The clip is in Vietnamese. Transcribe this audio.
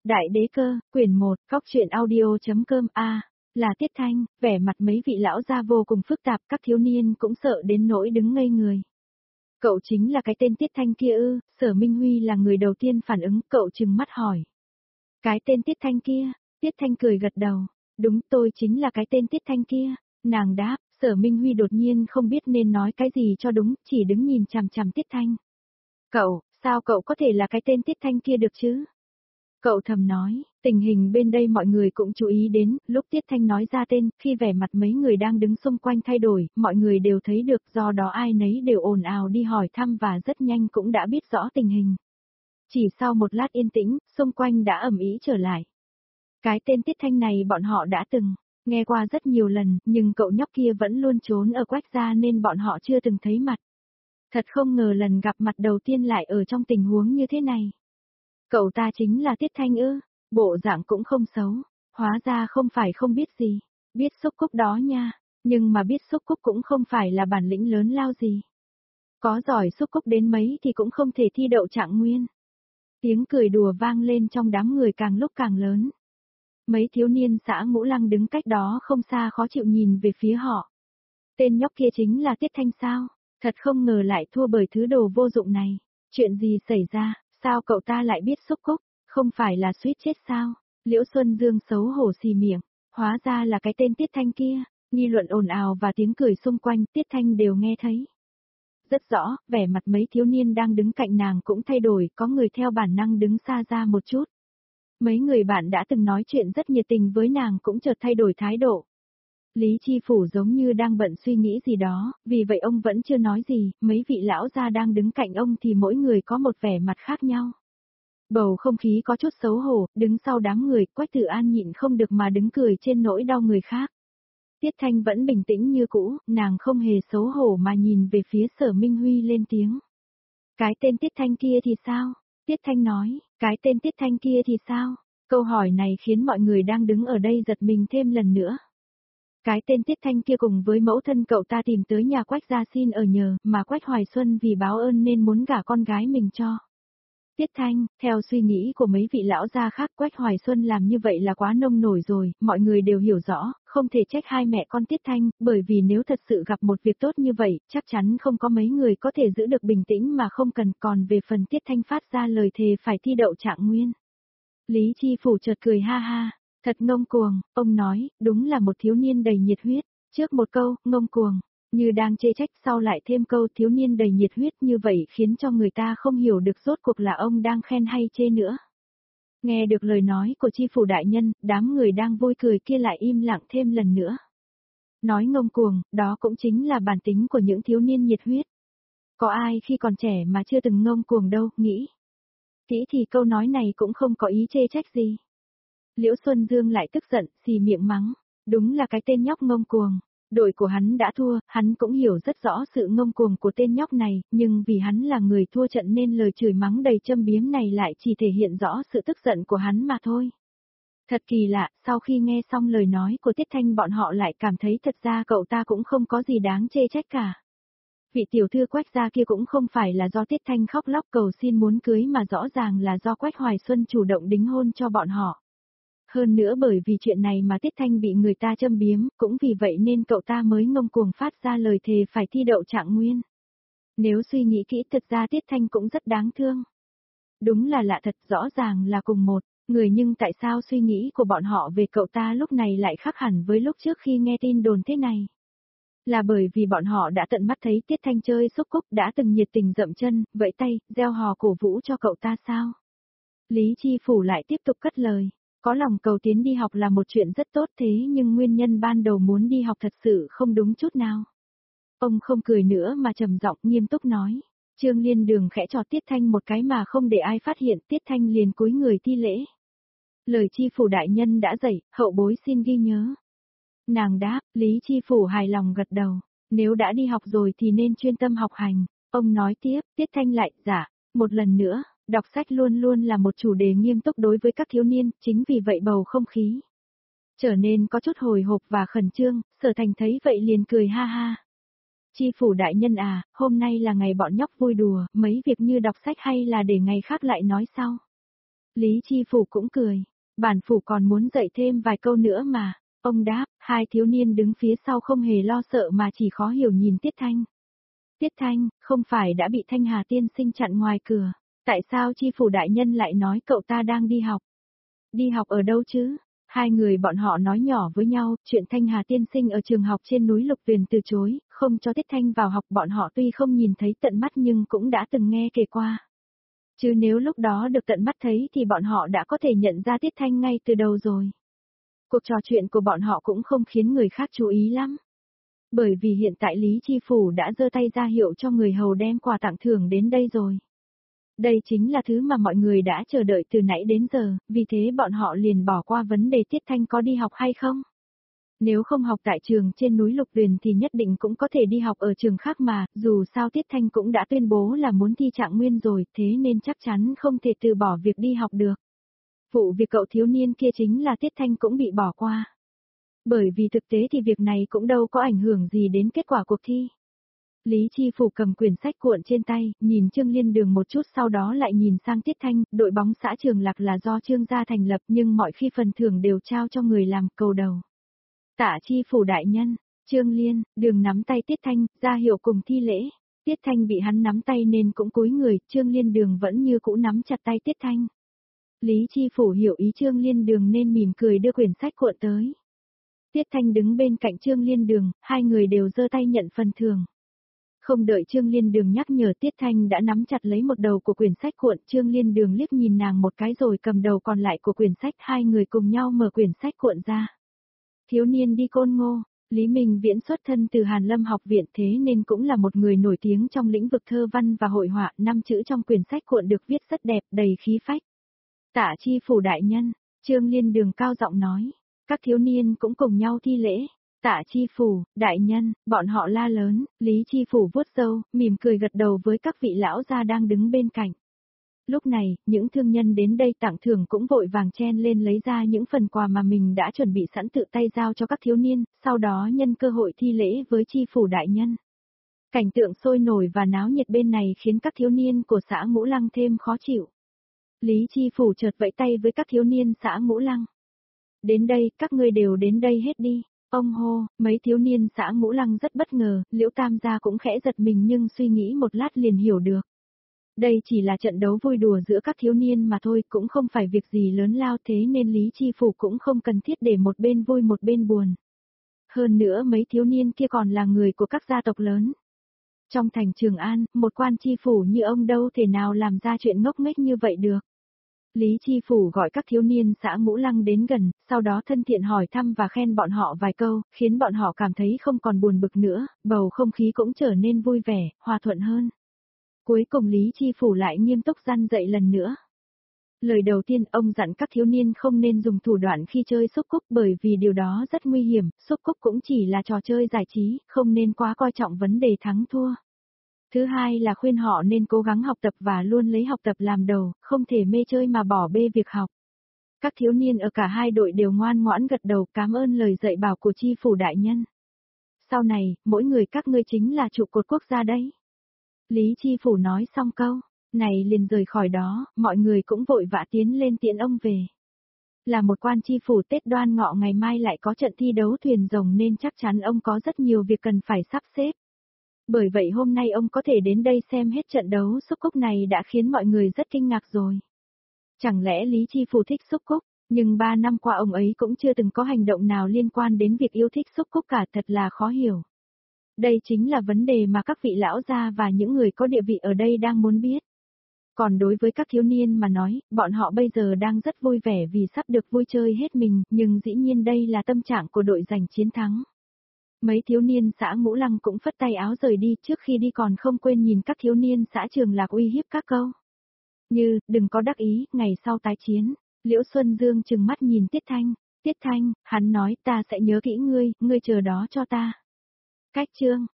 Đại đế cơ, quyển 1, Cóc truyện audio.com là Tiết Thanh, vẻ mặt mấy vị lão gia vô cùng phức tạp, các thiếu niên cũng sợ đến nỗi đứng ngây người. Cậu chính là cái tên Tiết Thanh kia ư? Sở Minh Huy là người đầu tiên phản ứng, cậu trừng mắt hỏi. Cái tên Tiết Thanh kia, Tiết Thanh cười gật đầu, đúng tôi chính là cái tên Tiết Thanh kia, nàng đáp. Sở Minh Huy đột nhiên không biết nên nói cái gì cho đúng, chỉ đứng nhìn chằm chằm Tiết Thanh. Cậu, sao cậu có thể là cái tên Tiết Thanh kia được chứ? Cậu thầm nói, tình hình bên đây mọi người cũng chú ý đến, lúc Tiết Thanh nói ra tên, khi vẻ mặt mấy người đang đứng xung quanh thay đổi, mọi người đều thấy được, do đó ai nấy đều ồn ào đi hỏi thăm và rất nhanh cũng đã biết rõ tình hình. Chỉ sau một lát yên tĩnh, xung quanh đã ầm ĩ trở lại. Cái tên Tiết Thanh này bọn họ đã từng nghe qua rất nhiều lần, nhưng cậu nhóc kia vẫn luôn trốn ở Quách gia nên bọn họ chưa từng thấy mặt. Thật không ngờ lần gặp mặt đầu tiên lại ở trong tình huống như thế này. Cậu ta chính là Tiết Thanh ư? Bộ dạng cũng không xấu, hóa ra không phải không biết gì, biết xúc cúc đó nha, nhưng mà biết xúc cúc cũng không phải là bản lĩnh lớn lao gì. Có giỏi xúc cúc đến mấy thì cũng không thể thi đậu trạng nguyên. Tiếng cười đùa vang lên trong đám người càng lúc càng lớn. Mấy thiếu niên xã Ngũ Lăng đứng cách đó không xa khó chịu nhìn về phía họ. Tên nhóc kia chính là Tiết Thanh sao? Thật không ngờ lại thua bởi thứ đồ vô dụng này. Chuyện gì xảy ra, sao cậu ta lại biết xúc cúc? Không phải là suýt chết sao? Liễu Xuân Dương xấu hổ xì miệng, hóa ra là cái tên Tiết Thanh kia. Nghi luận ồn ào và tiếng cười xung quanh Tiết Thanh đều nghe thấy. Rất rõ, vẻ mặt mấy thiếu niên đang đứng cạnh nàng cũng thay đổi, có người theo bản năng đứng xa ra một chút. Mấy người bạn đã từng nói chuyện rất nhiệt tình với nàng cũng chợt thay đổi thái độ. Lý Chi Phủ giống như đang bận suy nghĩ gì đó, vì vậy ông vẫn chưa nói gì, mấy vị lão gia đang đứng cạnh ông thì mỗi người có một vẻ mặt khác nhau. Bầu không khí có chút xấu hổ, đứng sau đám người, Quách Tử An nhịn không được mà đứng cười trên nỗi đau người khác. Tiết Thanh vẫn bình tĩnh như cũ, nàng không hề xấu hổ mà nhìn về phía Sở Minh Huy lên tiếng. Cái tên Tiết Thanh kia thì sao? Tiết Thanh nói, cái tên Tiết Thanh kia thì sao? Câu hỏi này khiến mọi người đang đứng ở đây giật mình thêm lần nữa. Cái tên Tiết Thanh kia cùng với mẫu thân cậu ta tìm tới nhà Quách gia xin ở nhờ, mà Quách Hoài Xuân vì báo ơn nên muốn gả con gái mình cho Tiết Thanh. Theo suy nghĩ của mấy vị lão gia khác, Quách Hoài Xuân làm như vậy là quá nông nổi rồi, mọi người đều hiểu rõ, không thể trách hai mẹ con Tiết Thanh, bởi vì nếu thật sự gặp một việc tốt như vậy, chắc chắn không có mấy người có thể giữ được bình tĩnh mà không cần. Còn về phần Tiết Thanh phát ra lời thề phải thi đậu trạng nguyên. Lý Chi Phủ chợt cười ha ha, thật ngông cuồng, ông nói, đúng là một thiếu niên đầy nhiệt huyết. Trước một câu, ngông cuồng, như đang chê trách, sau lại thêm câu thiếu niên đầy nhiệt huyết, như vậy khiến cho người ta không hiểu được rốt cuộc là ông đang khen hay chê nữa. Nghe được lời nói của Chi Phủ đại nhân, đám người đang vui cười kia lại im lặng thêm lần nữa. Nói ngông cuồng, đó cũng chính là bản tính của những thiếu niên nhiệt huyết. Có ai khi còn trẻ mà chưa từng ngông cuồng đâu, nghĩ. Kỹ thì câu nói này cũng không có ý chê trách gì. Liễu Xuân Dương lại tức giận, xì miệng mắng. Đúng là cái tên nhóc ngông cuồng. Đội của hắn đã thua, hắn cũng hiểu rất rõ sự ngông cuồng của tên nhóc này, nhưng vì hắn là người thua trận nên lời chửi mắng đầy châm biếm này lại chỉ thể hiện rõ sự tức giận của hắn mà thôi. Thật kỳ lạ, sau khi nghe xong lời nói của Tiết Thanh bọn họ lại cảm thấy thật ra cậu ta cũng không có gì đáng chê trách cả. Vị tiểu thư Quách gia kia cũng không phải là do Tiết Thanh khóc lóc cầu xin muốn cưới mà rõ ràng là do Quách Hoài Xuân chủ động đính hôn cho bọn họ. Hơn nữa bởi vì chuyện này mà Tiết Thanh bị người ta châm biếm, cũng vì vậy nên cậu ta mới ngông cuồng phát ra lời thề phải thi đậu trạng nguyên. Nếu suy nghĩ kỹ thật ra Tiết Thanh cũng rất đáng thương. Đúng là lạ thật, rõ ràng là cùng một người nhưng tại sao suy nghĩ của bọn họ về cậu ta lúc này lại khác hẳn với lúc trước khi nghe tin đồn thế này. Là bởi vì bọn họ đã tận mắt thấy Tiết Thanh chơi xúc cúc, đã từng nhiệt tình dậm chân, vẫy tay, reo hò cổ vũ cho cậu ta sao? Lý Chi Phủ lại tiếp tục cất lời. Có lòng cầu tiến đi học là một chuyện rất tốt thế nhưng nguyên nhân ban đầu muốn đi học thật sự không đúng chút nào. Ông không cười nữa mà trầm giọng nghiêm túc nói. Trương Liên Đường khẽ chọt Tiết Thanh một cái mà không để ai phát hiện, Tiết Thanh liền cúi người thi lễ. Lời Chi Phủ đại nhân đã dạy, hậu bối xin ghi nhớ. Nàng đáp, Lý Chi Phủ hài lòng gật đầu. Nếu đã đi học rồi thì nên chuyên tâm học hành. Ông nói tiếp, Tiết Thanh lại, dạ, một lần nữa. Đọc sách luôn luôn là một chủ đề nghiêm túc đối với các thiếu niên, chính vì vậy bầu không khí trở nên có chút hồi hộp và khẩn trương. Sở Thành thấy vậy liền cười ha ha. Chi Phủ đại nhân à, hôm nay là ngày bọn nhóc vui đùa, mấy việc như đọc sách hay là để ngày khác lại nói sau. Lý Chi Phủ cũng cười. Bản phủ còn muốn dạy thêm vài câu nữa mà. Ông đáp, hai thiếu niên đứng phía sau không hề lo sợ mà chỉ khó hiểu nhìn Tiết Thanh. Tiết Thanh, không phải đã bị Thanh Hà tiên sinh chặn ngoài cửa. Tại sao Chi Phủ đại nhân lại nói cậu ta đang đi học? Đi học ở đâu chứ? Hai người bọn họ nói nhỏ với nhau, chuyện Thanh Hà tiên sinh ở trường học trên núi Lục Tuyền từ chối, không cho Tiết Thanh vào học, bọn họ tuy không nhìn thấy tận mắt nhưng cũng đã từng nghe kể qua. Chứ nếu lúc đó được tận mắt thấy thì bọn họ đã có thể nhận ra Tiết Thanh ngay từ đầu rồi. Cuộc trò chuyện của bọn họ cũng không khiến người khác chú ý lắm. Bởi vì hiện tại Lý Chi Phủ đã giơ tay ra hiệu cho người hầu đem quà tặng thưởng đến đây rồi. Đây chính là thứ mà mọi người đã chờ đợi từ nãy đến giờ, vì thế bọn họ liền bỏ qua vấn đề Tiết Thanh có đi học hay không. Nếu không học tại trường trên núi Lục Tuyền thì nhất định cũng có thể đi học ở trường khác mà, dù sao Tiết Thanh cũng đã tuyên bố là muốn thi trạng nguyên rồi, thế nên chắc chắn không thể từ bỏ việc đi học được. Vụ việc cậu thiếu niên kia chính là Tiết Thanh cũng bị bỏ qua. Bởi vì thực tế thì việc này cũng đâu có ảnh hưởng gì đến kết quả cuộc thi. Lý Chi Phủ cầm quyển sách cuộn trên tay, nhìn Trương Liên Đường một chút sau đó lại nhìn sang Tiết Thanh, đội bóng xã Trường Lạc là do Trương gia thành lập nhưng mọi khi phần thưởng đều trao cho người làm cầu đầu. Tạ Chi Phủ đại nhân, Trương Liên, Đường nắm tay Tiết Thanh, ra hiệu cùng thi lễ. Tiết Thanh bị hắn nắm tay nên cũng cúi người, Trương Liên Đường vẫn như cũ nắm chặt tay Tiết Thanh. Lý Chi Phủ hiểu ý Trương Liên Đường nên mỉm cười đưa quyển sách cuộn tới. Tiết Thanh đứng bên cạnh Trương Liên Đường, hai người đều giơ tay nhận phần thưởng. Không đợi Trương Liên Đường nhắc nhở Tiết Thanh đã nắm chặt lấy một đầu của quyển sách cuộn, Trương Liên Đường liếc nhìn nàng một cái rồi cầm đầu còn lại của quyển sách, hai người cùng nhau mở quyển sách cuộn ra. Thiếu niên đi Côn Ngô, Lý Minh Viễn xuất thân từ Hàn Lâm học viện thế nên cũng là một người nổi tiếng trong lĩnh vực thơ văn và hội họa, 5 chữ trong quyển sách cuộn được viết rất đẹp, đầy khí phách. Tạ Chi Phủ đại nhân, Trương Liên Đường cao giọng nói, các thiếu niên cũng cùng nhau thi lễ. Tạ Chi Phủ, đại nhân, bọn họ la lớn, Lý Chi Phủ vuốt râu, mỉm cười gật đầu với các vị lão gia đang đứng bên cạnh. Lúc này, những thương nhân đến đây tặng thưởng cũng vội vàng chen lên lấy ra những phần quà mà mình đã chuẩn bị sẵn tự tay giao cho các thiếu niên, sau đó nhân cơ hội thi lễ với Chi Phủ đại nhân. Cảnh tượng sôi nổi và náo nhiệt bên này khiến các thiếu niên của xã Ngũ Lăng thêm khó chịu. Lý Chi Phủ chợt vẫy tay với các thiếu niên xã Ngũ Lăng. Đến đây, các ngươi đều đến đây hết đi. Ông hô, mấy thiếu niên xã Ngũ Lăng rất bất ngờ, Liễu Tam gia cũng khẽ giật mình nhưng suy nghĩ một lát liền hiểu được. Đây chỉ là trận đấu vui đùa giữa các thiếu niên mà thôi, cũng không phải việc gì lớn lao thế nên Lý Chi Phủ cũng không cần thiết để một bên vui một bên buồn. Hơn nữa mấy thiếu niên kia còn là người của các gia tộc lớn. Trong thành Trường An, một quan chi phủ như ông đâu thể nào làm ra chuyện ngốc nghếch như vậy được. Lý Chi Phủ gọi các thiếu niên xã Ngũ Lăng đến gần, sau đó thân thiện hỏi thăm và khen bọn họ vài câu, khiến bọn họ cảm thấy không còn buồn bực nữa, bầu không khí cũng trở nên vui vẻ, hòa thuận hơn. Cuối cùng Lý Chi Phủ lại nghiêm túc răn dạy lần nữa. Lời đầu tiên ông dặn các thiếu niên không nên dùng thủ đoạn khi chơi xúc cúc bởi vì điều đó rất nguy hiểm, xúc cúc cũng chỉ là trò chơi giải trí, không nên quá coi trọng vấn đề thắng thua. Thứ hai là khuyên họ nên cố gắng học tập và luôn lấy học tập làm đầu, không thể mê chơi mà bỏ bê việc học. Các thiếu niên ở cả hai đội đều ngoan ngoãn gật đầu cảm ơn lời dạy bảo của Chi Phủ đại nhân. Sau này, mỗi người các ngươi chính là trụ cột quốc gia đấy. Lý Chi Phủ nói xong câu này liền rời khỏi đó, mọi người cũng vội vã tiến lên tiễn ông về. Là một quan chi phủ Tết Đoan Ngọ ngày mai lại có trận thi đấu thuyền rồng nên chắc chắn ông có rất nhiều việc cần phải sắp xếp. Bởi vậy hôm nay ông có thể đến đây xem hết trận đấu xúc cúc này đã khiến mọi người rất kinh ngạc rồi. Chẳng lẽ Lý Chi Phủ thích xúc cúc, nhưng 3 năm qua ông ấy cũng chưa từng có hành động nào liên quan đến việc yêu thích xúc cúc cả, thật là khó hiểu. Đây chính là vấn đề mà các vị lão gia và những người có địa vị ở đây đang muốn biết. Còn đối với các thiếu niên mà nói, bọn họ bây giờ đang rất vui vẻ vì sắp được vui chơi hết mình, nhưng dĩ nhiên đây là tâm trạng của đội giành chiến thắng. Mấy thiếu niên xã Ngũ Lăng cũng phất tay áo rời đi, trước khi đi còn không quên nhìn các thiếu niên xã Trường Lạc uy hiếp các câu. Như, đừng có đắc ý, ngày sau tái chiến. Liễu Xuân Dương trừng mắt nhìn Tiết Thanh. Tiết Thanh, hắn nói ta sẽ nhớ kỹ ngươi, ngươi chờ đó cho ta. Cách chương.